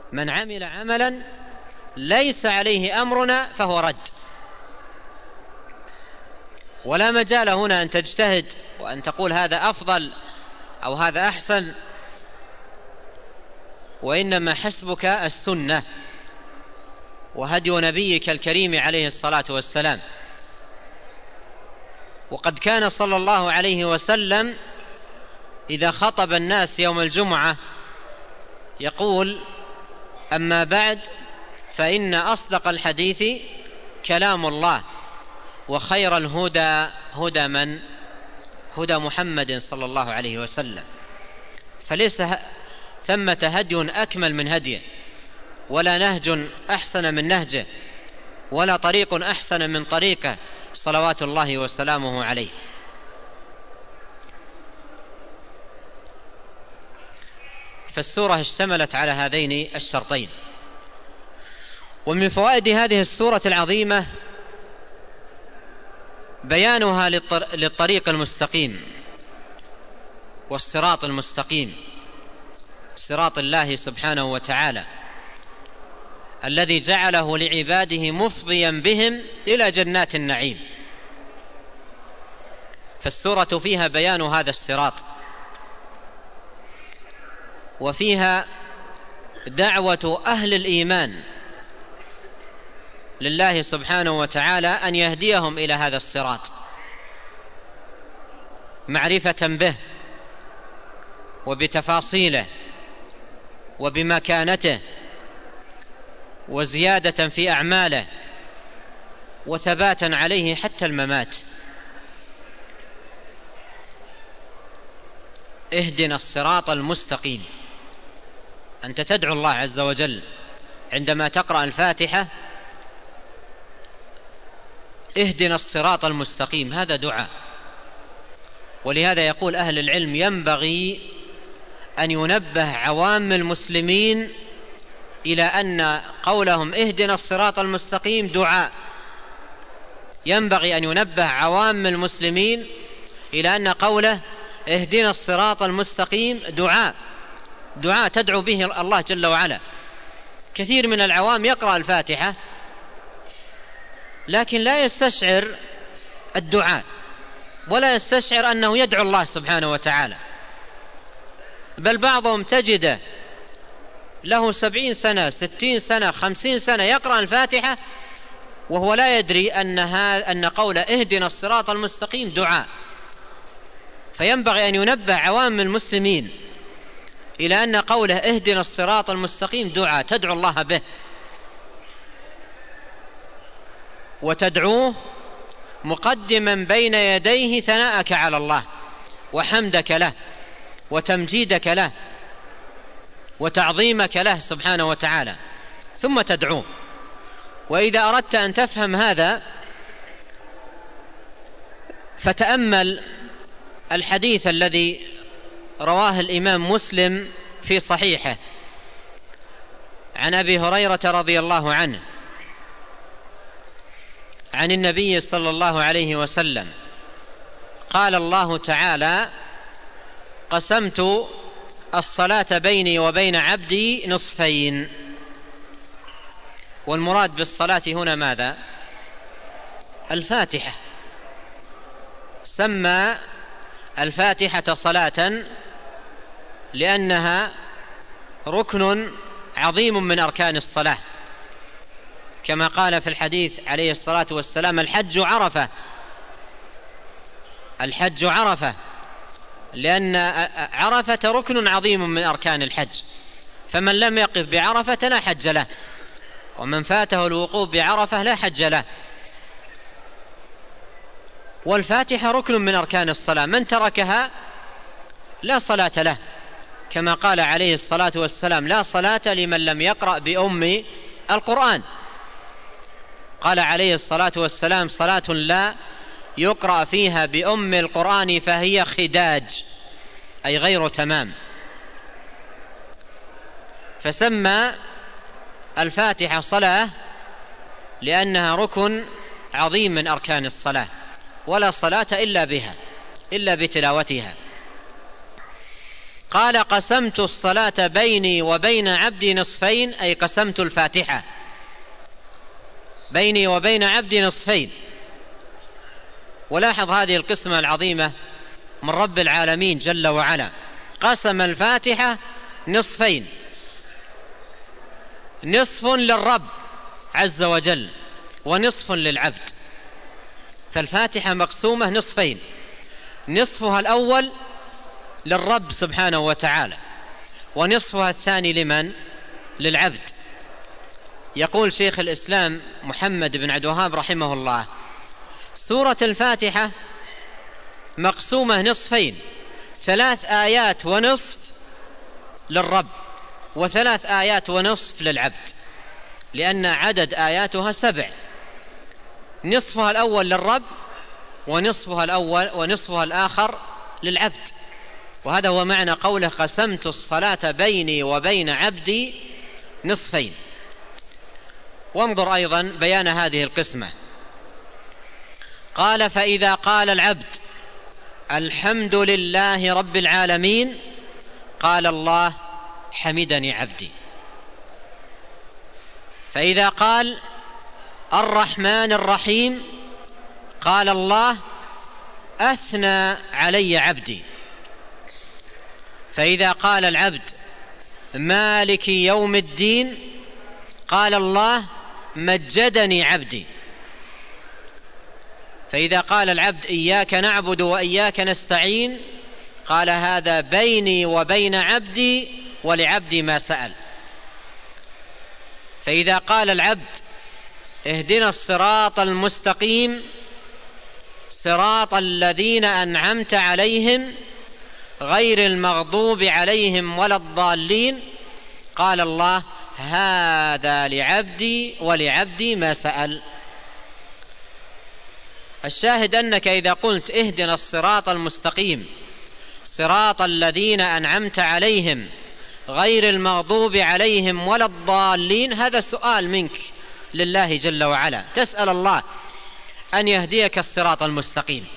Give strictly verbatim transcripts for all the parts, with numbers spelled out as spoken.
من عمل عملا ليس عليه أمرنا فهو رد. ولا مجال هنا أن تجتهد وأن تقول هذا أفضل أو هذا أحسن، وإنما حسبك السنة وهدي نبيك الكريم عليه الصلاة والسلام. وقد كان صلى الله عليه وسلم إذا خطب الناس يوم الجمعة يقول: أما بعد، فإن أصدق الحديث كلام الله، وخير الهدى هدى من؟ هدى محمد صلى الله عليه وسلم. فليس ثمة هدي أكمل من هديه، ولا نهج أحسن من نهجه، ولا طريق أحسن من طريقه صلوات الله وسلامه عليه. فالسورة اشتملت على هذين الشرطين. ومن فوائد هذه السورة العظيمة بيانها للطريق المستقيم والصراط المستقيم، صراط الله سبحانه وتعالى الذي جعله لعباده مفضيا بهم إلى جنات النعيم. فالسورة فيها بيان هذا الصراط، وفيها دعوة أهل الإيمان لله سبحانه وتعالى أن يهديهم إلى هذا الصراط معرفة به وبتفاصيله وبمكانته وزيادة في أعماله وثباتا عليه حتى الممات. اهدنا الصراط المستقيم. أنت تدعو الله عز وجل عندما تقرأ الفاتحة: اهدنا الصراط المستقيم، هذا دعاء. ولهذا يقول أهل العلم: ينبغي أن ينبه عوام المسلمين إلى أن قولهم اهدنا الصراط المستقيم دعاء. ينبغي أن ينبه عوام المسلمين إلى أن قوله اهدنا الصراط المستقيم دعاء، دعاء تدعو به الله جل وعلا. كثير من العوام يقرأ الفاتحة لكن لا يستشعر الدعاء، ولا يستشعر أنه يدعو الله سبحانه وتعالى، بل بعضهم تجده له سبعين سنة ستين سنة خمسين سنة يقرأ الفاتحة وهو لا يدري أنها أن قول اهدنا الصراط المستقيم دعاء. فينبغي أن ينبه عوام المسلمين إلى أن قوله اهدنا الصراط المستقيم دعاء تدعو الله به، وتدعوه مقدما بين يديه ثناءك على الله وحمدك له وتمجيدك له وتعظيمك له سبحانه وتعالى، ثم تدعوه. وإذا أردت أن تفهم هذا فتأمل الحديث الذي رواه الإمام مسلم في صحيحه عن أبي هريرة رضي الله عنه عن النبي صلى الله عليه وسلم قال الله تعالى: قسمت الصلاة بيني وبين عبدي نصفين. والمراد بالصلاة هنا ماذا؟ الفاتحة. سمى الفاتحة صلاة لأنها ركن عظيم من أركان الصلاة، كما قال في الحديث عليه الصلاة والسلام: الحج عرفة. الحج عرفة لأن عرفة ركن عظيم من أركان الحج، فمن لم يقف بعرفة لا حج له، ومن فاته الوقوف بعرفة لا حج له. والفاتحة ركن من أركان الصلاة، من تركها لا صلاة له، كما قال عليه الصلاة والسلام: لا صلاة لمن لم يقرأ بأم القرآن. قال عليه الصلاة والسلام: صلاة لا يقرأ فيها بأم القرآن فهي خداج، أي غير تمام. فسمى الفاتحة صلاة لأنها ركن عظيم من أركان الصلاة، ولا صلاة إلا بها، إلا بتلاوتها. قال قسمت الصلاة بيني وبين عبدي نصفين، أي قسمت الفاتحة بيني وبين عبدي نصفين. ولاحظ هذه القسمة العظيمة من رب العالمين جل وعلا، قسم الفاتحة نصفين، نصف للرب عز وجل ونصف للعبد. فالفاتحة مقسومة نصفين، نصفها الأول للرب سبحانه وتعالى، ونصفها الثاني لمن؟ للعبد. يقول شيخ الإسلام محمد بن عبد الوهاب رحمه الله: سورة الفاتحة مقسومة نصفين، ثلاث آيات ونصف للرب وثلاث آيات ونصف للعبد، لأن عدد آياتها سبع، نصفها الأول للرب ونصفها الأول ونصفها الآخر للعبد. وهذا هو معنى قوله قسمت الصلاة بيني وبين عبدي نصفين. وانظر أيضا بيان هذه القسمة، قال: فإذا قال العبد الحمد لله رب العالمين قال الله حمدني عبدي. فإذا قال الرحمن الرحيم قال الله أثنى علي عبدي. فإذا قال العبد مالك يوم الدين قال الله مجدني عبدي. فإذا قال العبد إياك نعبد وإياك نستعين قال هذا بيني وبين عبدي ولعبدي ما سأل. فإذا قال العبد اهدنا الصراط المستقيم صراط الذين أنعمت عليهم غير المغضوب عليهم ولا الضالين قال الله هذا لعبدي ولعبدي ما سأل. الشاهد أنك إذا قلت اهدنا الصراط المستقيم صراط الذين أنعمت عليهم غير المغضوب عليهم ولا الضالين، هذا سؤال منك لله جل وعلا، تسأل الله أن يهديك الصراط المستقيم.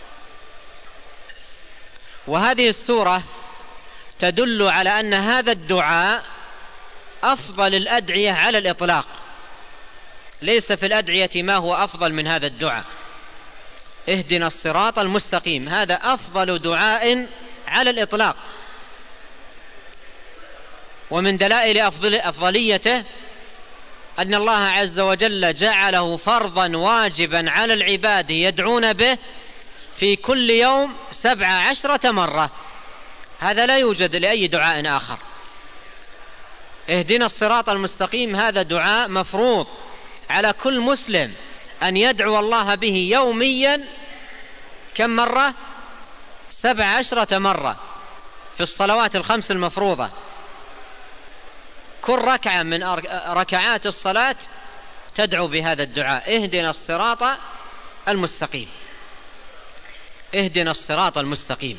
وهذه السورة تدل على أن هذا الدعاء أفضل الأدعية على الإطلاق، ليس في الأدعية ما هو أفضل من هذا الدعاء. اهدنا الصراط المستقيم هذا أفضل دعاء على الإطلاق. ومن دلائل أفضل أفضليته أن الله عز وجل جعله فرضا واجبا على العباد يدعون به في كل يوم سبع عشرة مرة، هذا لا يوجد لأي دعاء آخر. اهدنا الصراط المستقيم هذا دعاء مفروض على كل مسلم أن يدعو الله به يوميا كم مرة؟ سبع عشرة مرة في الصلوات الخمس المفروضة. كل ركعة من ركعات الصلاة تدعو بهذا الدعاء اهدنا الصراط المستقيم، اهدنا الصراط المستقيم.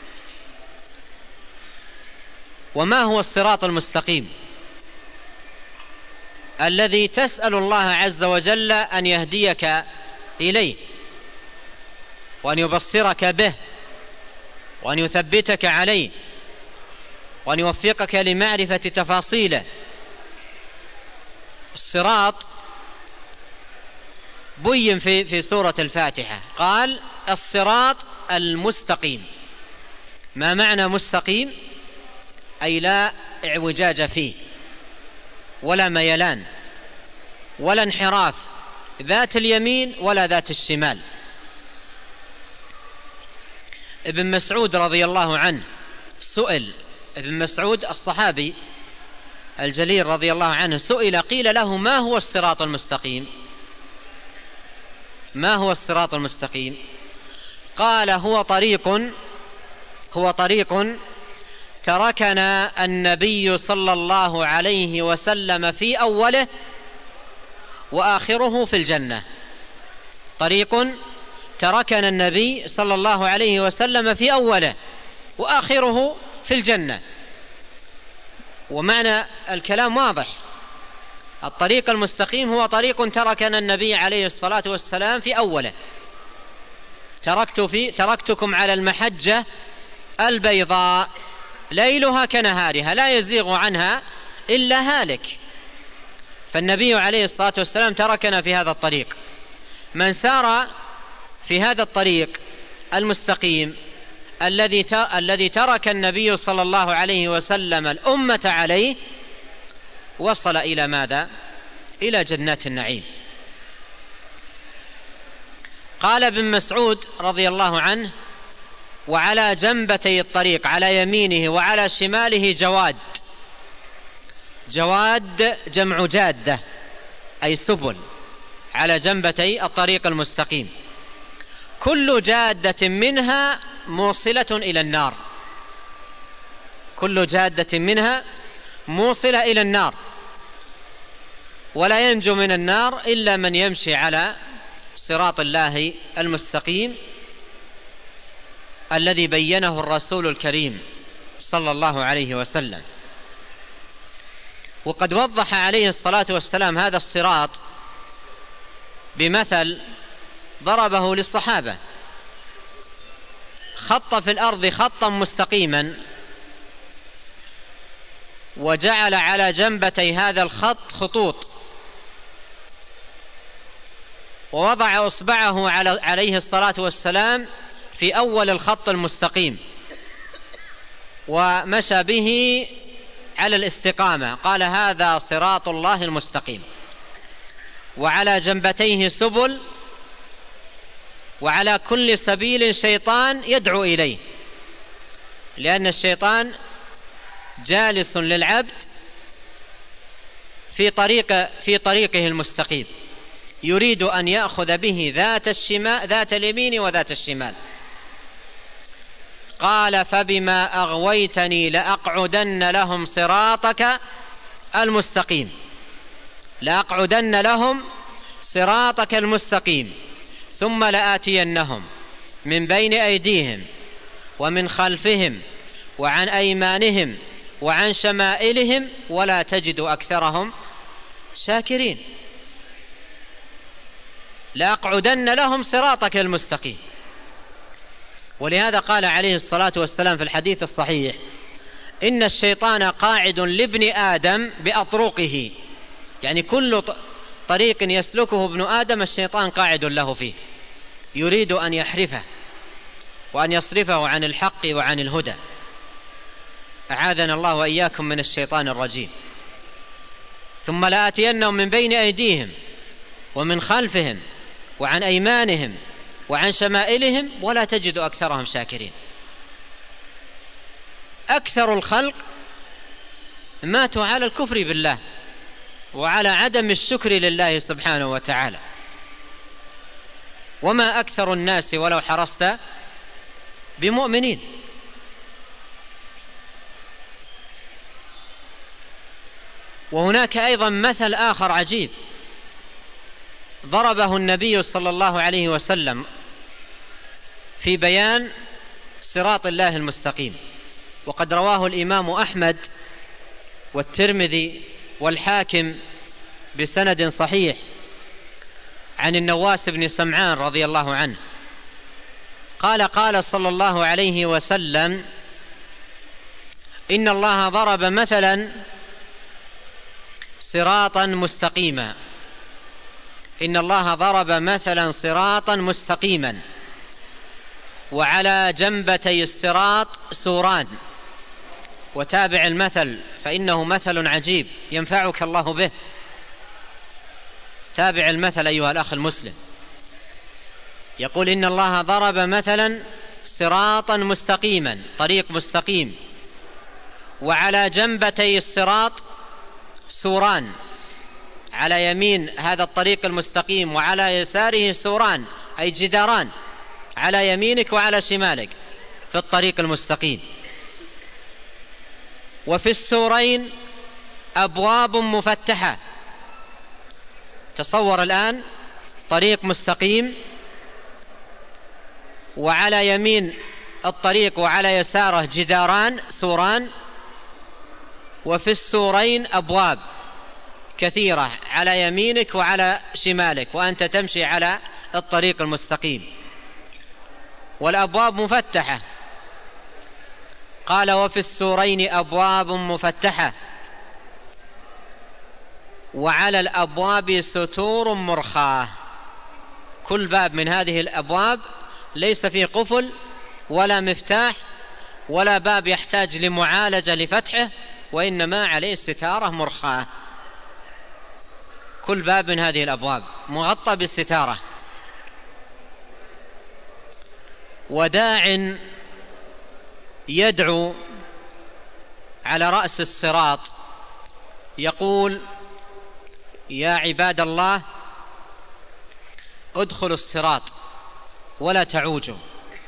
وما هو الصراط المستقيم؟ الذي تسأل الله عز وجل أن يهديك إليه وأن يبصرك به وأن يثبتك عليه وأن يوفقك لمعرفة تفاصيله. الصراط بين في في سورة الفاتحة، قال الصراط المستقيم. ما معنى مستقيم؟ أي لا اعوجاج فيه ولا ميلان ولا انحراف ذات اليمين ولا ذات الشمال. ابن مسعود رضي الله عنه سئل، ابن مسعود الصحابي الجليل رضي الله عنه سئل قيل له ما هو الصراط المستقيم؟ ما هو الصراط المستقيم؟ قال هو طريق هو طريق تركنا النبي صلى الله عليه وسلم في أوله وآخره في الجنة. طريق تركنا النبي صلى الله عليه وسلم في أوله وآخره في الجنة. ومعنى الكلام واضح، الطريق المستقيم هو طريق تركنا النبي عليه الصلاة والسلام في أوله. تركت في تركتكم على المحجة البيضاء ليلها كنهارها لا يزيغ عنها إلا هالك. فالنبي عليه الصلاة والسلام تركنا في هذا الطريق. من سار في هذا الطريق المستقيم الذي الذي ترك النبي صلى الله عليه وسلم الأمة عليه وصل إلى ماذا؟ إلى جنات النعيم. قال ابن مسعود رضي الله عنه: وعلى جنبتي الطريق، على يمينه وعلى شماله جواد. جواد جمع جادة أي سبل، على جنبتي الطريق المستقيم، كل جادة منها موصلة إلى النار، كل جادة منها موصلة إلى النار، ولا ينجو من النار إلا من يمشي على صراط الله المستقيم الذي بينه الرسول الكريم صلى الله عليه وسلم. وقد وضح عليه الصلاة والسلام هذا الصراط بمثل ضربه للصحابة: خط في الأرض خطا مستقيما، وجعل على جنبتي هذا الخط خطوط، ووضع أصبعه عليه الصلاة والسلام في أول الخط المستقيم ومشى به على الاستقامة، قال: هذا صراط الله المستقيم. وعلى جنبتيه سبل، وعلى كل سبيل شيطان يدعو إليه، لأن الشيطان جالس للعبد في طريق في طريقه المستقيم، يريد أن يأخذ به ذات الشمال ذات اليمين وذات الشمال. قال: فبما أغويتني لأقعدن لهم صراطك المستقيم، لأقعدن لهم صراطك المستقيم، ثم لآتينهم من بين أيديهم ومن خلفهم وعن أيمانهم وعن شمائلهم ولا تجد أكثرهم شاكرين. لأقعدن لهم صراطك المستقيم. ولهذا قال عليه الصلاة والسلام في الحديث الصحيح: إن الشيطان قاعد لابن آدم بأطرقه، يعني كل طريق يسلكه ابن آدم الشيطان قاعد له فيه، يريد أن يحرفه وأن يصرفه عن الحق وعن الهدى. أعاذنا الله وإياكم من الشيطان الرجيم. ثم لآتينهم من بين أيديهم ومن خلفهم وعن أيمانهم وعن شمائلهم ولا تجد أكثرهم شاكرين. أكثر الخلق ماتوا على الكفر بالله وعلى عدم الشكر لله سبحانه وتعالى. وما أكثر الناس ولو حرصت بمؤمنين. وهناك أيضا مثل آخر عجيب ضربه النبي صلى الله عليه وسلم في بيان صراط الله المستقيم، وقد رواه الإمام أحمد والترمذي والحاكم بسند صحيح عن النواس بن سمعان رضي الله عنه قال: قال صلى الله عليه وسلم: إن الله ضرب مثلا صراطا مستقيما، إن الله ضرب مثلا صراطا مستقيما، وعلى جنبتي الصراط سوران. وتابع المثل فإنه مثل عجيب ينفعك الله به. تابع المثل أيها الأخ المسلم. يقول: إن الله ضرب مثلا صراطا مستقيما، طريق مستقيم، وعلى جنبتي الصراط سوران، على يمين هذا الطريق المستقيم وعلى يساره سوران أي جداران، على يمينك وعلى شمالك في الطريق المستقيم. وفي السورين أبواب مفتحة. تصور الآن طريق مستقيم، وعلى يمين الطريق وعلى يساره جداران سوران، وفي السورين أبواب كثيرة على يمينك وعلى شمالك وأنت تمشي على الطريق المستقيم، والأبواب مفتحة. قال وفي السورين أبواب مفتحة وعلى الأبواب ستور مرخاة. كل باب من هذه الأبواب ليس فيه قفل ولا مفتاح ولا باب يحتاج لمعالجة لفتحه، وإنما عليه ستارة مرخاة. كل باب من هذه الأبواب مغطى بالستارة. وداع يدعو على رأس الصراط يقول يا عباد الله ادخلوا الصراط ولا تعوجوا،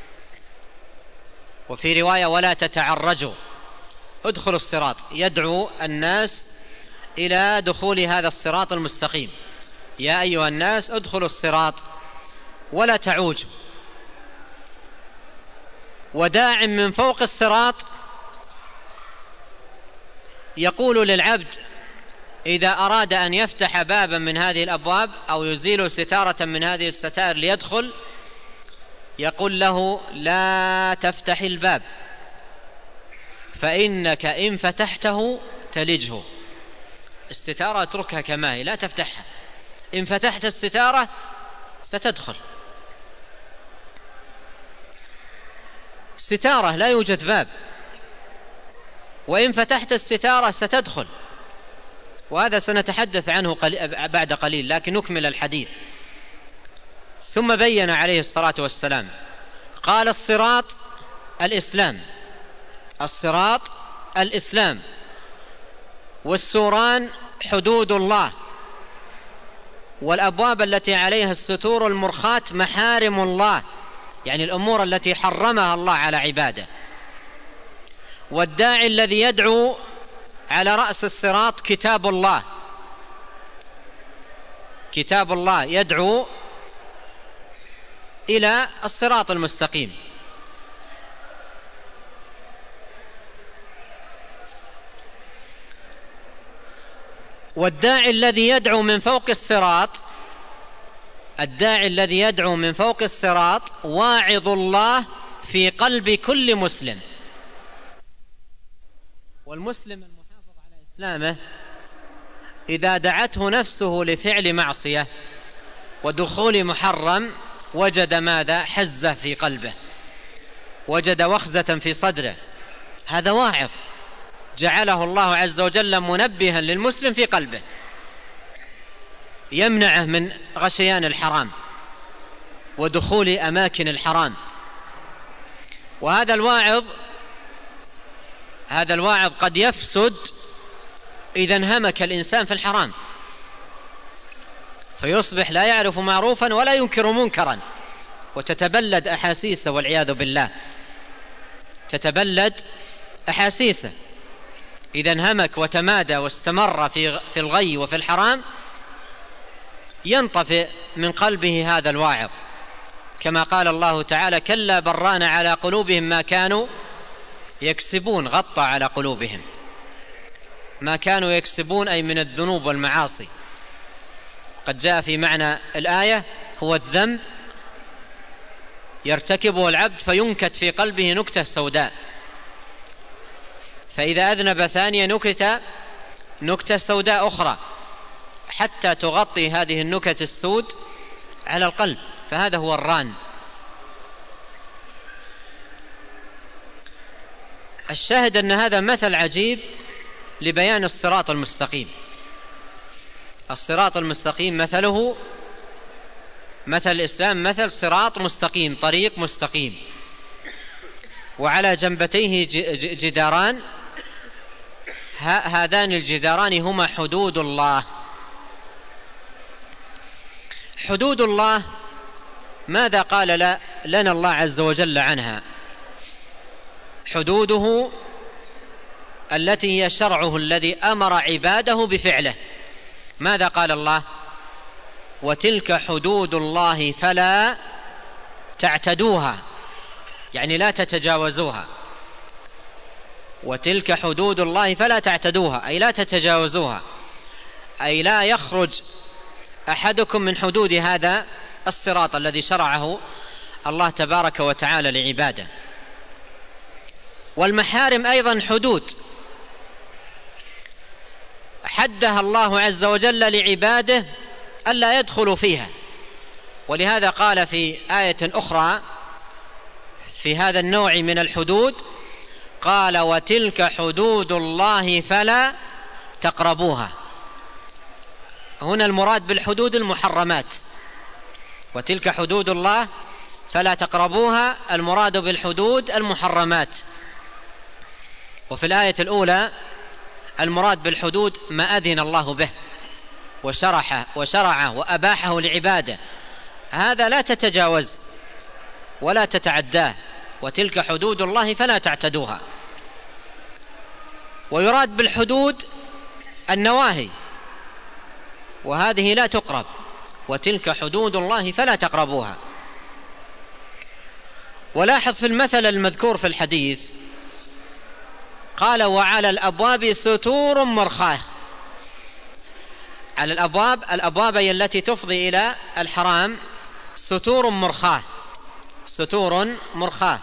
وفي رواية ولا تتعرجوا، ادخلوا الصراط، يدعو الناس إلى دخول هذا الصراط المستقيم. يا أيها الناس ادخلوا الصراط ولا تعوجوا. وداع من فوق الصراط يقول للعبد إذا أراد أن يفتح بابا من هذه الأبواب أو يزيل ستارة من هذه الستائر ليدخل، يقول له لا تفتح الباب فإنك إن فتحته تلجه. الستارة اتركها كما هي، لا تفتحها، إن فتحت الستارة ستدخل. ستارة لا يوجد باب، وإن فتحت الستارة ستدخل، وهذا سنتحدث عنه بعد قليل، لكن نكمل الحديث. ثم بين عليه الصلاة والسلام قال الصراط الإسلام، الصراط الإسلام، والسوران حدود الله، والأبواب التي عليها الستور المرخاة محارم الله، يعني الأمور التي حرمها الله على عباده. والداعي الذي يدعو على رأس الصراط كتاب الله، كتاب الله يدعو إلى الصراط المستقيم. والداعي الذي يدعو من فوق الصراط، الداعي الذي يدعو من فوق الصراط واعظ الله في قلب كل مسلم. والمسلم المحافظ على إسلامه إذا دعته نفسه لفعل معصية ودخول محرم وجد ماذا؟ حزة في قلبه، وجد وخزة في صدره. هذا واعظ جعله الله عز وجل منبها للمسلم في قلبه، يمنعه من غشيان الحرام ودخول أماكن الحرام. وهذا الواعظ هذا الواعظ قد يفسد إذا انهمك الإنسان في الحرام، فيصبح لا يعرف معروفا ولا ينكر منكرا، وتتبلد أحاسيسه والعياذ بالله، تتبلد أحاسيسه. إذا انهمك وتمادى واستمر في في الغي وفي الحرام ينطفئ من قلبه هذا الواعظ، كما قال الله تعالى كلا بران على قلوبهم ما كانوا يكسبون. غطى على قلوبهم ما كانوا يكسبون، أي من الذنوب والمعاصي. قد جاء في معنى الآية هو الذنب يرتكبه العبد فينكت في قلبه نكتة سوداء، فإذا أذنب ثانية نكت نكتة سوداء أخرى حتى تغطي هذه النكت السود على القلب، فهذا هو الران. الشاهد أن هذا مثل عجيب لبيان الصراط المستقيم. الصراط المستقيم مثله مثل الإسلام، مثل صراط مستقيم، طريق مستقيم، وعلى جنبتيه جداران، هذان الجداران هما حدود الله. حدود الله ماذا قال لنا الله عز وجل عنها؟ حدوده التي هي شرعه الذي أمر عباده بفعله. ماذا قال الله؟ وتلك حدود الله فلا تعتدوها، يعني لا تتجاوزوها. وتلك حدود الله فلا تعتدوها أي لا تتجاوزوها، أي لا يخرج أحدكم من حدود هذا الصراط الذي شرعه الله تبارك وتعالى لعباده. والمحارم أيضا حدود حدها الله عز وجل لعباده ألا يدخلوا فيها. ولهذا قال في آية أخرى في هذا النوع من الحدود قال وتلك حدود الله فلا تقربوها. هنا المراد بالحدود المحرمات، وتلك حدود الله فلا تقربوها، المراد بالحدود المحرمات. وفي الآية الأولى المراد بالحدود ما أذن الله به وشرحه وشرعه وأباحه لعباده، هذا لا تتجاوز ولا تتعداه، وتلك حدود الله فلا تعتدوها. ويراد بالحدود النواهي، وهذه لا تقرب، وتلك حدود الله فلا تقربوها. ولاحظ في المثل المذكور في الحديث قال وعلى الأبواب ستور مرخاة. على الأبواب، الأبواب التي تفضي إلى الحرام ستور مرخاة، ستور مرخاة.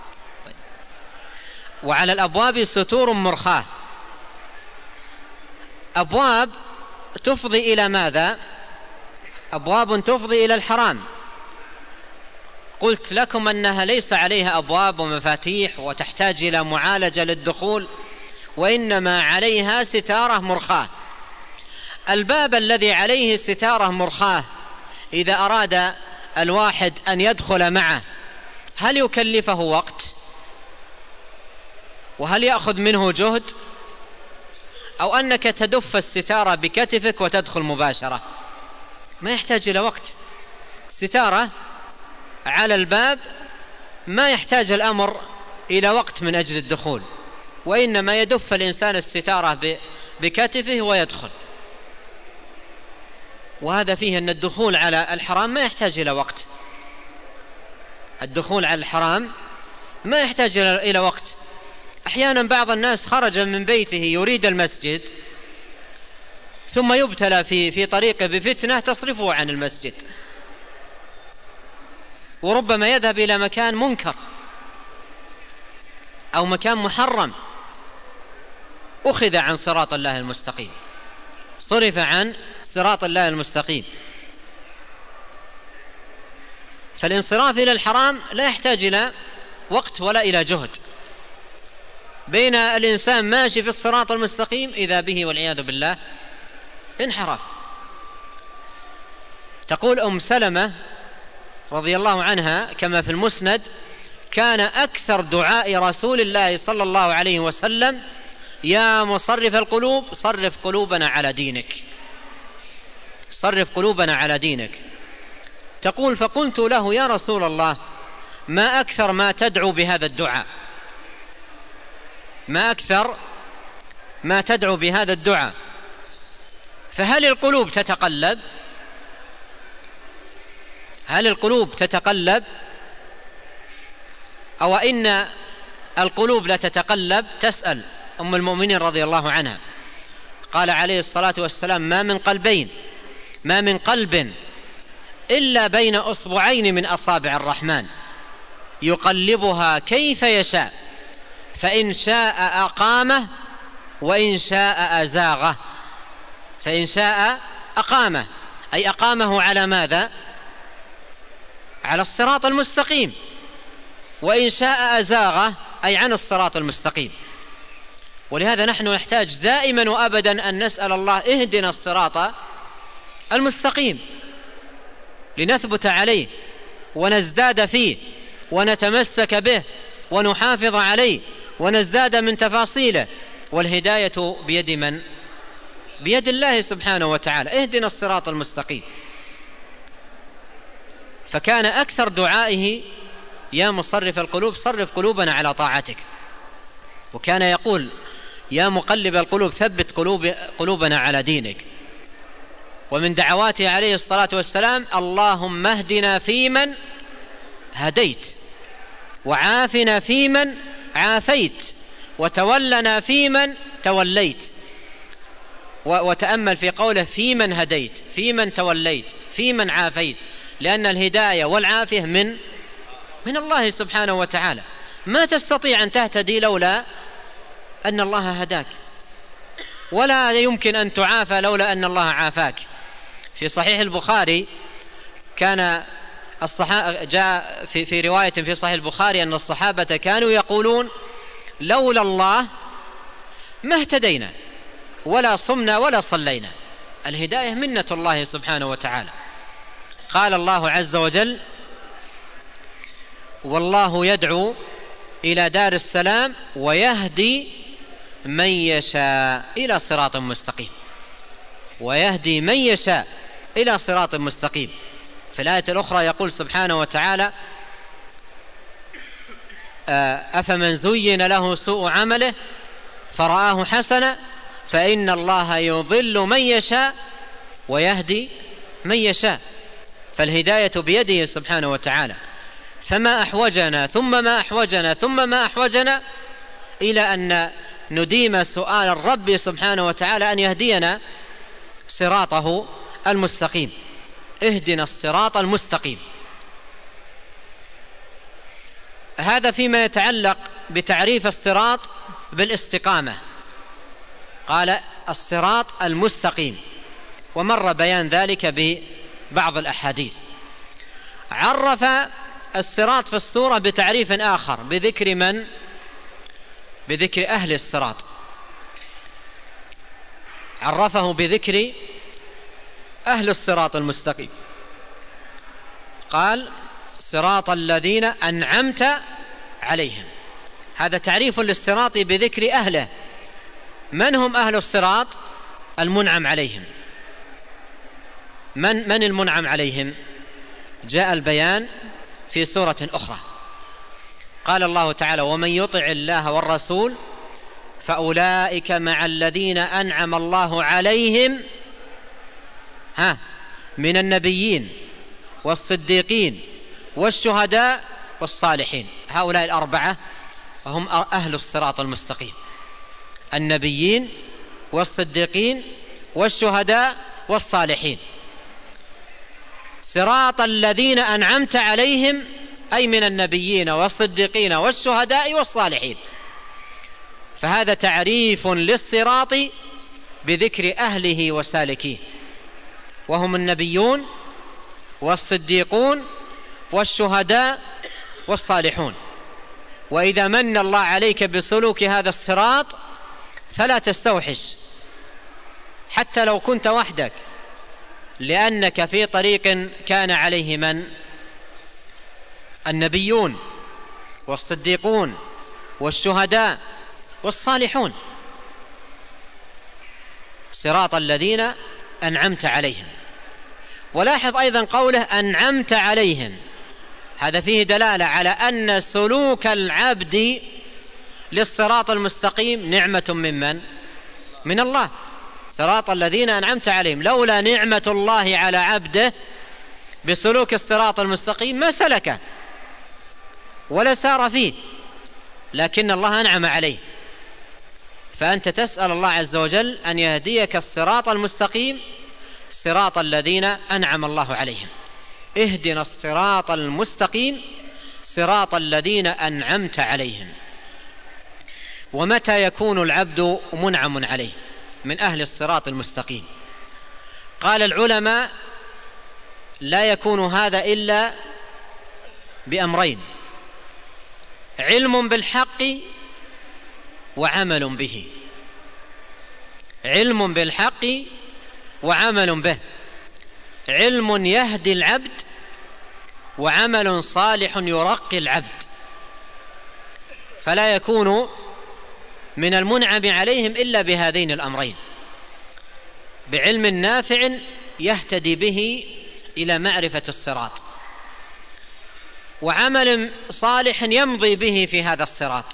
وعلى الأبواب ستور مرخاة، أبواب تفضي إلى ماذا؟ أبواب تفضي إلى الحرام. قلت لكم أنها ليس عليها أبواب ومفاتيح وتحتاج إلى معالجة للدخول، وإنما عليها ستارة مرخاة. الباب الذي عليه ستارة مرخاة إذا أراد الواحد أن يدخل معه هل يكلفه وقت؟ وهل يأخذ منه جهد؟ أو أنك تدف الستارة بكتفك وتدخل مباشرة؟ ما يحتاج إلى وقت. ستارة على الباب ما يحتاج الأمر إلى وقت من أجل الدخول، وإنما يدف الإنسان الستارة بكتفه ويدخل. وهذا فيه أن الدخول على الحرام ما يحتاج إلى وقت. الدخول على الحرام ما يحتاج إلى وقت. أحيانا بعض الناس خرج من بيته يريد المسجد ثم يبتلى في في طريقه بفتنة تصرفه عن المسجد، وربما يذهب إلى مكان منكر أو مكان محرم، أخذ عن صراط الله المستقيم، صرف عن صراط الله المستقيم. فالانصراف إلى الحرام لا يحتاج إلى وقت ولا إلى جهد. بين الإنسان ماشي في الصراط المستقيم إذا به والعياذ بالله انحرف. تقول أم سلمة رضي الله عنها كما في المسند كان أكثر دعاء رسول الله صلى الله عليه وسلم يا مصرف القلوب صرف قلوبنا على دينك، صرف قلوبنا على دينك. تقول فقلت له يا رسول الله ما أكثر ما تدعو بهذا الدعاء، ما أكثر ما تدعو بهذا الدعاء، فهل القلوب تتقلب؟ هل القلوب تتقلب أو إن القلوب لا تتقلب؟ تسأل أم المؤمنين رضي الله عنها. قال عليه الصلاة والسلام ما من قلبين ما من قلب إلا بين أصبعين من أصابع الرحمن يقلبها كيف يشاء، فإن شاء أقامه وإن شاء أزاغه. فإن شاء أقامه أي أقامه على ماذا؟ على الصراط المستقيم. وإن شاء أزاغه أي عن الصراط المستقيم. ولهذا نحن نحتاج دائما وأبدا أن نسأل الله اهدنا الصراط المستقيم لنثبت عليه ونزداد فيه ونتمسك به ونحافظ عليه ونزداد من تفاصيله. والهداية بيد من؟ بيد الله سبحانه وتعالى. اهدنا الصراط المستقيم. فكان أكثر دعائه يا مصرف القلوب صرف قلوبنا على طاعتك. وكان يقول يا مقلب القلوب ثبت قلوب قلوبنا على دينك. ومن دعواته عليه الصلاة والسلام اللهم اهدنا فيمن هديت وعافنا فيمن عافيت وتولنا فيمن توليت. وتأمل في قوله فيمن هديت فيمن توليت فيمن عافيت، لأن الهداية والعافية من من الله سبحانه وتعالى. ما تستطيع أن تهتدي لولا أن الله هداك، ولا يمكن أن تعافى لولا أن الله عافاك. في صحيح البخاري كان الصحابة جاء في في رواية في صحيح البخاري أن الصحابة كانوا يقولون: لولا الله ما اهتدينا ولا صمنا ولا صلينا. الهداية منة الله سبحانه وتعالى. قال الله عز وجل: والله يدعو إلى دار السلام ويهدي من يشاء إلى صراط مستقيم. ويهدي من يشاء إلى صراط مستقيم. في الآية الأخرى يقول سبحانه وتعالى: أفمن زين له سوء عمله فرآه حسنا فإن الله يضل من يشاء ويهدي من يشاء. فالهداية بيده سبحانه وتعالى. فما أحوجنا ثم ما أحوجنا ثم ما أحوجنا إلى أن نديم سؤال الرب سبحانه وتعالى أن يهدينا صراطه المستقيم. اهدنا الصراط المستقيم. هذا فيما يتعلق بتعريف الصراط بالاستقامة. قال: الصراط المستقيم، ومر بيان ذلك ببعض الأحاديث. عرف الصراط في السورة بتعريف آخر بذكر من؟ بذكر أهل الصراط. عرفه بذكر أهل الصراط المستقيم. قال: صراط الذين أنعمت عليهم. هذا تعريف للصراط بذكر أهله. من هم أهل الصراط؟ المنعم عليهم. من من المنعم عليهم؟ جاء البيان في سورة أخرى. قال الله تعالى: ومن يطع الله والرسول فأولئك مع الذين أنعم الله عليهم ها من النبيين والصديقين والشهداء والصالحين. هؤلاء الأربعة هم أهل الصراط المستقيم: النبيين والصديقين والشهداء والصالحين. صراط الذين أنعمت عليهم أي من النبيين والصديقين والشهداء والصالحين. فهذا تعريف للصراط بذكر أهله وسالكيه، وهم النبيون والصديقون والشهداء والصالحون. وإذا من الله عليك بسلوك هذا الصراط فلا تستوحش حتى لو كنت وحدك، لأنك في طريق كان عليه من؟ النبيون والصديقون والشهداء والصالحون. صراط الذين أنعمت عليهم. ولاحظ أيضا قوله أنعمت عليهم، هذا فيه دلالة على أن سلوك العبد للصراط المستقيم نعمة من من؟ من الله. صراط الذين أنعمت عليهم. لولا نعمة الله على عبده بسلوك الصراط المستقيم ما سلكه ولا سار فيه، لكن الله أنعم عليه. فأنت تسأل الله عز وجل أن يهديك الصراط المستقيم، صراط الذين أنعم الله عليهم. اهدنا الصراط المستقيم صراط الذين أنعمت عليهم. ومتى يكون العبد منعم عليه من أهل الصراط المستقيم؟ قال العلماء: لا يكون هذا إلا بأمرين: علم بالحق وعمل به. علم بالحق وعمل به. علم يهدي العبد، وعمل صالح يرقي العبد. فلا يكون من المنعم عليهم إلا بهذين الأمرين: بعلم نافع يهتدي به إلى معرفة الصراط، وعمل صالح يمضي به في هذا الصراط.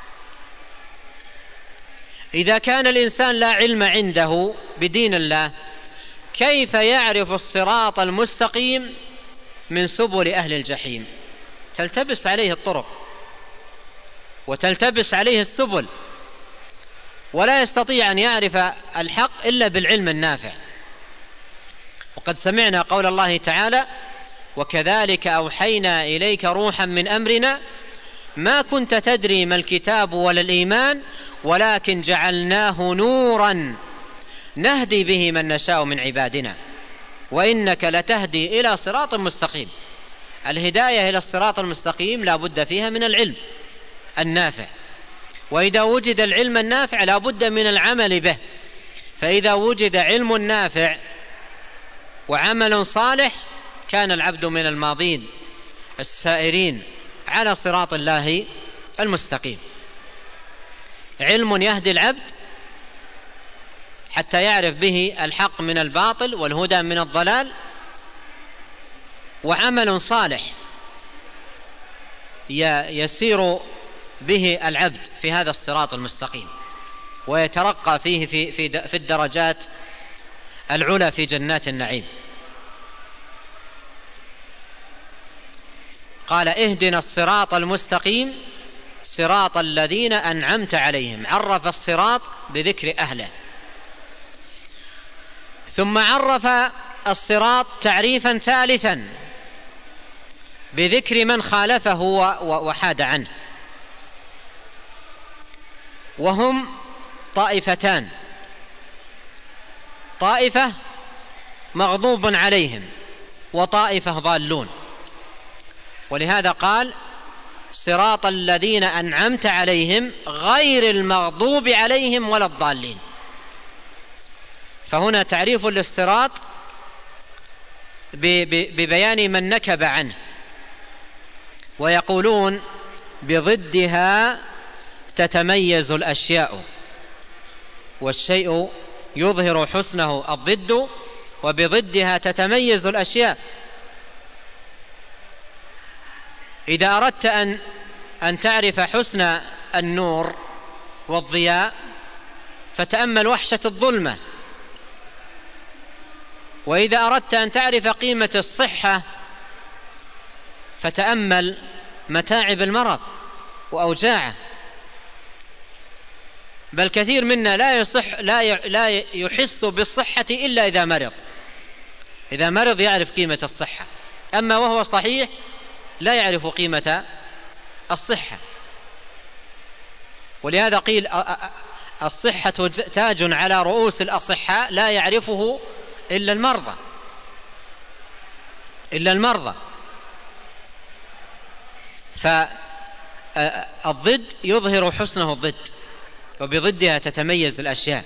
إذا كان الإنسان لا علم عنده بدين الله، كيف يعرف الصراط المستقيم من سبل أهل الجحيم؟ تلتبس عليه الطرق وتلتبس عليه السبل، ولا يستطيع أن يعرف الحق إلا بالعلم النافع. وقد سمعنا قول الله تعالى: وكذلك أوحينا إليك روحا من أمرنا ما كنت تدري ما الكتاب ولا الإيمان ولكن جعلناه نورا نهدي به من نشاء من عبادنا وإنك لتهدي إلى صراط مستقيم. الهداية إلى الصراط المستقيم لا بد فيها من العلم النافع، وإذا وجد العلم النافع لا بد من العمل به، فإذا وجد علم نافع وعمل صالح كان العبد من الماضين السائرين على صراط الله المستقيم. علم يهدي العبد حتى يعرف به الحق من الباطل والهدى من الضلال، وعمل صالح يسير به العبد في هذا الصراط المستقيم ويترقى فيه في, في, في الدرجات العلى في جنات النعيم. قال اهدنا الصراط المستقيم صراط الذين أنعمت عليهم. عرف الصراط بذكر أهله، ثم عرف الصراط تعريفا ثالثا بذكر من خالفه وحاد عنه، وهم طائفتان: طائفة مغضوب عليهم وطائفة ضالون. ولهذا قال صراط الذين أنعمت عليهم غير المغضوب عليهم ولا الضالين. فهنا تعريف للصراط ببيان من نكب عنه، ويقولون بضدها تتميز الأشياء، والشيء يظهر حسنه الضد، وبضدها تتميز الأشياء. إذا أردت أن أن تعرف حسن النور والضياء فتأمل وحشة الظلمة، وإذا أردت أن تعرف قيمة الصحة فتأمل متاعب المرض وأوجاعه. بل كثير منا لا يصح لا لا يحس بالصحة إلا إذا مرض. إذا مرض يعرف قيمة الصحة، أما وهو صحيح لا يعرف قيمة الصحة. ولهذا قيل الصحة تاج على رؤوس الأصحاء لا يعرفه إلا المرضى إلا المرضى فالضد يظهر حسنه الضد، وبضدها تتميز الأشياء.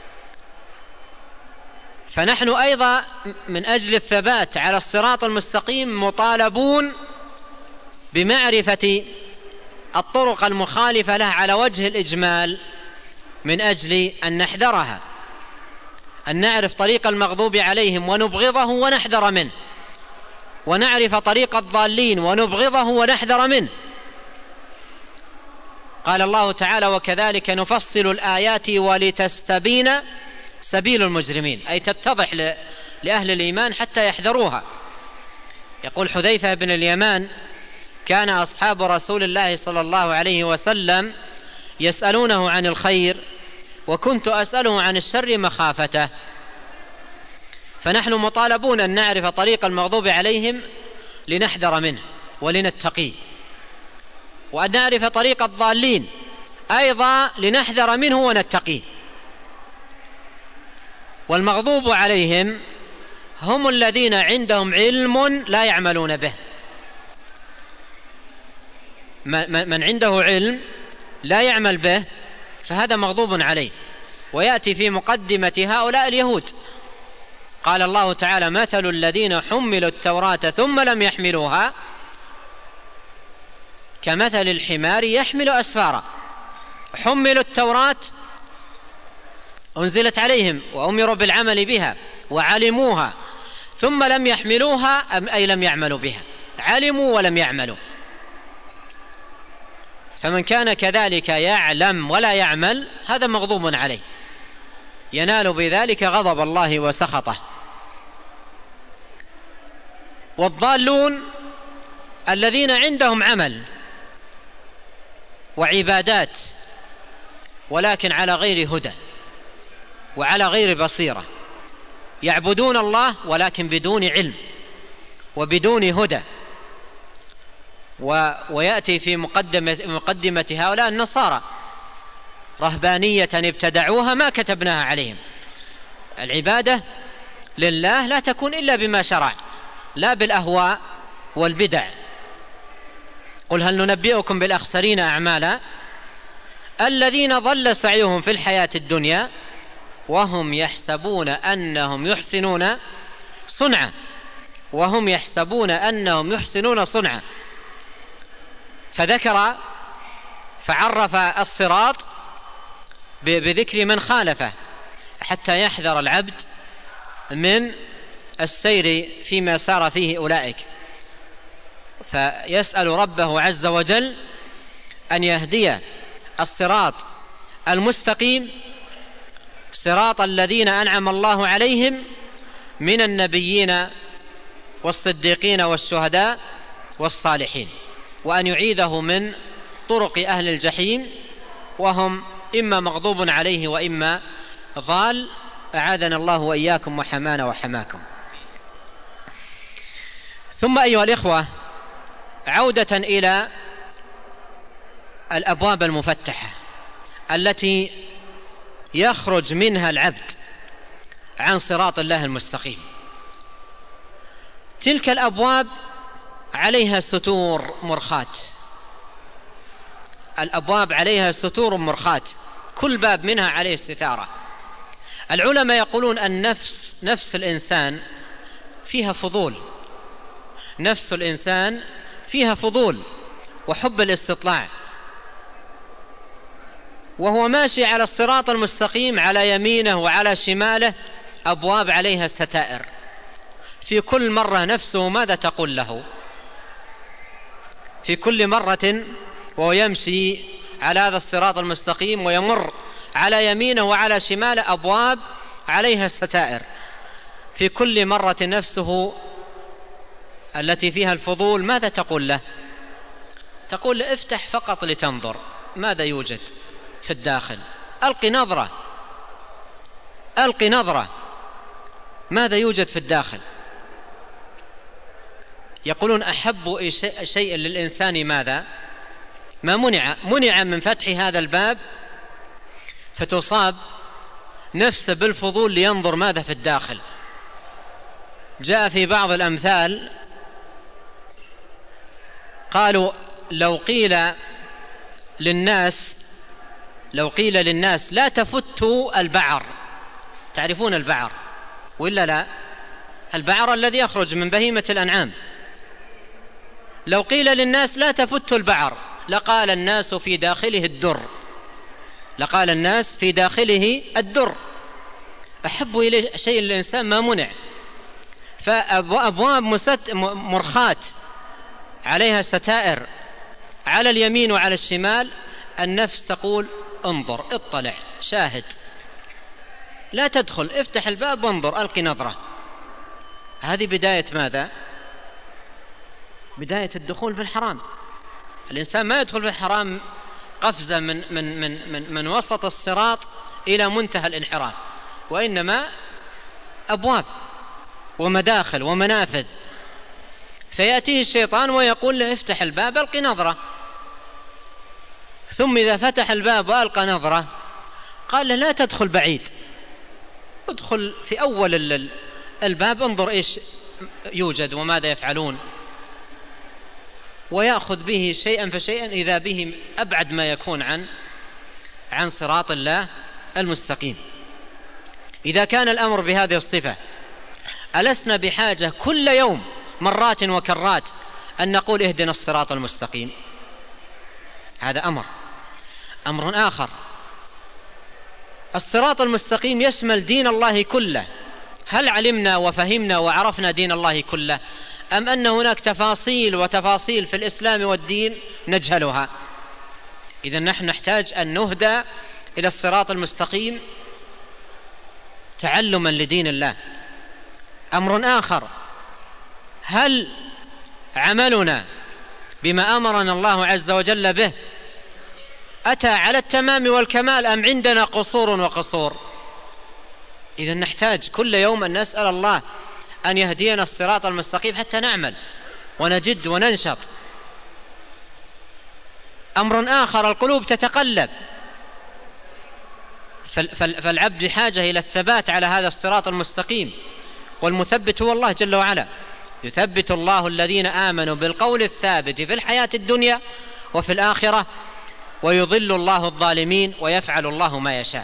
فنحن أيضا من أجل الثبات على الصراط المستقيم مطالبون بمعرفة الطرق المخالفة له على وجه الإجمال، من أجل أن نحذرها، أن نعرف طريق المغضوب عليهم ونبغضه ونحذر منه، ونعرف طريق الضالين ونبغضه ونحذر منه. قال الله تعالى وكذلك نفصل الآيات ولتستبين سبيل المجرمين، أي تتضح لأهل الإيمان حتى يحذروها. يقول حذيفة بن اليمان كان أصحاب رسول الله صلى الله عليه وسلم يسألونه عن الخير وكنت أسأله عن الشر مخافته. فنحن مطالبون أن نعرف طريق المغضوب عليهم لنحذر منه ولنتقيه، وأن نعرف طريق الضالين أيضا لنحذر منه ونتقيه. والمغضوب عليهم هم الذين عندهم علم لا يعملون به. من عنده علم لا يعمل به فهذا مغضوب عليه. ويأتي في مقدمة هؤلاء اليهود قال الله تعالى مثل الذين حملوا التوراة ثم لم يحملوها كمثل الحمار يحمل أسفارا. حملوا التوراة أنزلت عليهم وأمروا بالعمل بها وعلموها، ثم لم يحملوها أي لم يعملوا بها، علموا ولم يعملوا. فمن كان كذلك يعلم ولا يعمل هذا مغضوب عليه، ينال بذلك غضب الله وسخطه. والضالون الذين عندهم عمل وعبادات ولكن على غير هدى وعلى غير بصيرة، يعبدون الله ولكن بدون علم وبدون هدى ويأتي في مقدمة, مقدمة هؤلاء النصارى: رهبانية ابتدعوها ما كتبناها عليهم. العبادة لله لا تكون إلا بما شرع، لا بالأهواء والبدع. قل هل ننبئكم بالأخسرين أعمالا الذين ضل سعيهم في الحياة الدنيا وهم يحسبون أنهم يحسنون صنعا وهم يحسبون أنهم يحسنون صنعا. فذكر فعرف الصراط بذكر من خالفه حتى يحذر العبد من السير فيما سار فيه أولئك، فيسأل ربه عز وجل أن يهدي الصراط المستقيم صراط الذين أنعم الله عليهم من النبيين والصديقين والشهداء والصالحين، وأن يعيذه من طرق أهل الجحيم وهم إما مغضوب عليه وإما ضال، أعاذنا الله وإياكم وحمانا وحماكم. ثم أيها الإخوة، عودة إلى الأبواب المفتحة التي يخرج منها العبد عن صراط الله المستقيم. تلك الأبواب عليها ستور مرخات، الأبواب عليها ستور مرخات، كل باب منها عليه ستارة. العلماء يقولون النفس نفس الإنسان فيها فضول، نفس الإنسان فيها فضول وحب الاستطلاع، وهو ماشي على الصراط المستقيم على يمينه وعلى شماله أبواب عليها ستائر. في كل مرة نفسه ماذا تقول له؟ في كل مرة وهو يمشي على هذا الصراط المستقيم ويمر على يمينه وعلى شماله أبواب عليها ستائر، في كل مرة نفسه التي فيها الفضول ماذا تقول له؟ تقول: افتح فقط لتنظر ماذا يوجد في الداخل، ألقي نظرة، ألقي نظرة ماذا يوجد في الداخل. يقولون أحب شيء للإنسان ماذا؟ ما منع منع من فتح هذا الباب، فتصاب نفسه بالفضول لينظر ماذا في الداخل. جاء في بعض الأمثال قالوا: لو قيل للناس لو قيل للناس لا تفتوا البعر، تعرفون البعر وإلا لا؟ البعر الذي يخرج من بهيمة الأنعام. لو قيل للناس لا تفتوا البعر لقال الناس في داخله الدر، لقال الناس في داخله الدر. أحب إليه شيء الإنسان ما منع. فأبواب مرخات عليها ستائر على اليمين وعلى الشمال، النفس تقول: انظر، اطلع، شاهد، لا تدخل، افتح الباب وانظر، ألقي نظرة. هذه بداية ماذا؟ بداية الدخول في الحرام. الإنسان ما يدخل في الحرام قفزة من, من, من, من, من وسط الصراط إلى منتهى الانحراف، وإنما أبواب ومداخل ومنافذ. فيأتيه الشيطان ويقول له: افتح الباب، ألقي نظرة. ثم إذا فتح الباب وألقى نظرة قال له: لا تدخل بعيد، ادخل في أول الباب، انظر إيش يوجد وماذا يفعلون. ويأخذ به شيئا فشيئا إذا به أبعد ما يكون عن عن صراط الله المستقيم. إذا كان الأمر بهذه الصفة، ألسنا بحاجة كل يوم مرات وكرات أن نقول: اهدنا الصراط المستقيم؟ هذا أمر. أمر آخر: الصراط المستقيم يشمل دين الله كله. هل علمنا وفهمنا وعرفنا دين الله كله، أم أن هناك تفاصيل وتفاصيل في الإسلام والدين نجهلها؟ إذن نحن نحتاج أن نهدى إلى الصراط المستقيم تعلما لدين الله. أمر آخر: هل عملنا بما أمرنا الله عز وجل به أتى على التمام والكمال، أم عندنا قصور وقصور؟ إذن نحتاج كل يوم أن نسأل الله أن يهدينا الصراط المستقيم حتى نعمل ونجد وننشط. أمر آخر القلوب تتقلب، فالعبد بحاجة إلى الثبات على هذا الصراط المستقيم، والمثبت هو الله جل وعلا. يثبت الله الذين آمنوا بالقول الثابت في الحياة الدنيا وفي الآخرة، ويضل الله الظالمين ويفعل الله ما يشاء.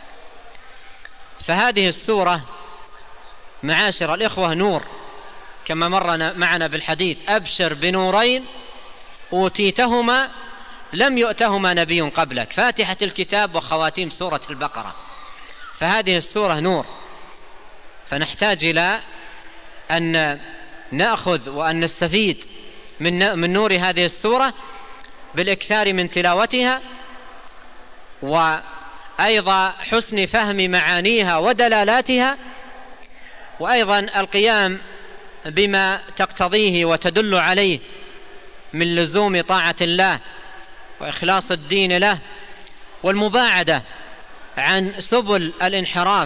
فهذه السورة معاشر الإخوة نور، كما مر معنا بالحديث: أبشر بنورين أوتيتهما لم يؤتهما نبي قبلك، فاتحة الكتاب وخواتيم سورة البقرة. فهذه السورة نور، فنحتاج إلى أن نأخذ وأن نستفيد من من نور هذه السورة بالإكثار من تلاوتها، وأيضا حسن فهم معانيها ودلالاتها، وأيضا القيام بما تقتضيه وتدل عليه من لزوم طاعة الله وإخلاص الدين له، والمباعدة عن سبل الانحراف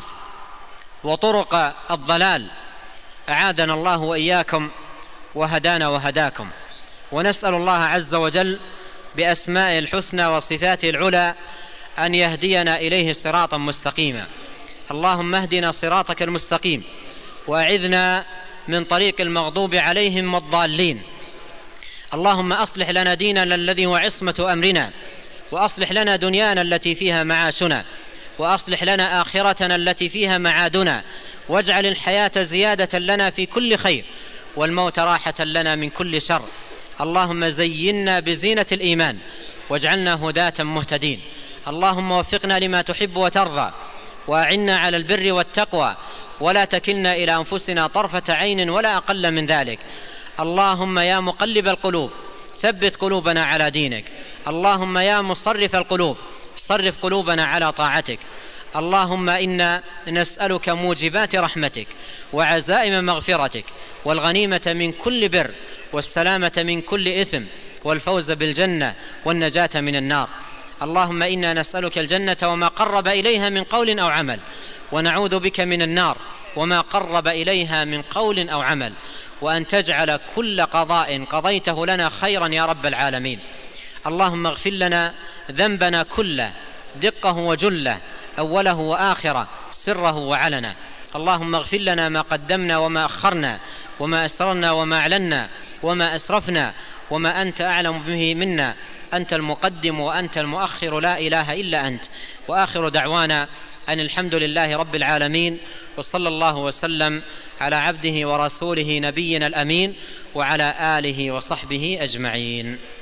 وطرق الضلال. أعاذنا الله وإياكم وهدانا وهداكم. ونسأل الله عز وجل بأسمائه الحسنى وصفاته العلى أن يهدينا إليه صراطا مستقيما. اللهم اهدنا صراطك المستقيم، وأعذنا من طريق المغضوب عليهم والضالين. اللهم أصلح لنا ديننا الذي هو عصمة أمرنا، وأصلح لنا دنيانا التي فيها معاشنا، وأصلح لنا آخرتنا التي فيها معادنا، واجعل الحياة زيادة لنا في كل خير، والموت راحة لنا من كل شر. اللهم زينا بزينة الإيمان، واجعلنا هداة مهتدين. اللهم وفقنا لما تحب وترضى، وأعنا على البر والتقوى، ولا تكلنا إلى أنفسنا طرفة عين ولا أقل من ذلك. اللهم يا مقلب القلوب ثبت قلوبنا على دينك. اللهم يا مصرف القلوب صرف قلوبنا على طاعتك. اللهم إنا نسألك موجبات رحمتك وعزائم مغفرتك، والغنيمة من كل بر، والسلامة من كل إثم، والفوز بالجنة، والنجاة من النار. اللهم إنا نسألك الجنة وما قرب إليها من قول أو عمل، ونعوذ بك من النار وما قرب إليها من قول أو عمل، وأن تجعل كل قضاء قضيته لنا خيرا يا رب العالمين. اللهم اغفر لنا ذنبنا كله، دقه وجله، أوله وآخره، سره وعلنا. اللهم اغفر لنا ما قدمنا وما أخرنا، وما أسررنا وما أعلنا، وما أسرفنا، وما أنت أعلم به منا. أنت المقدم وأنت المؤخر، لا إله إلا أنت. وآخر دعوانا أن الحمد لله رب العالمين، وصلى الله وسلم على عبده ورسوله نبينا الأمين، وعلى آله وصحبه أجمعين.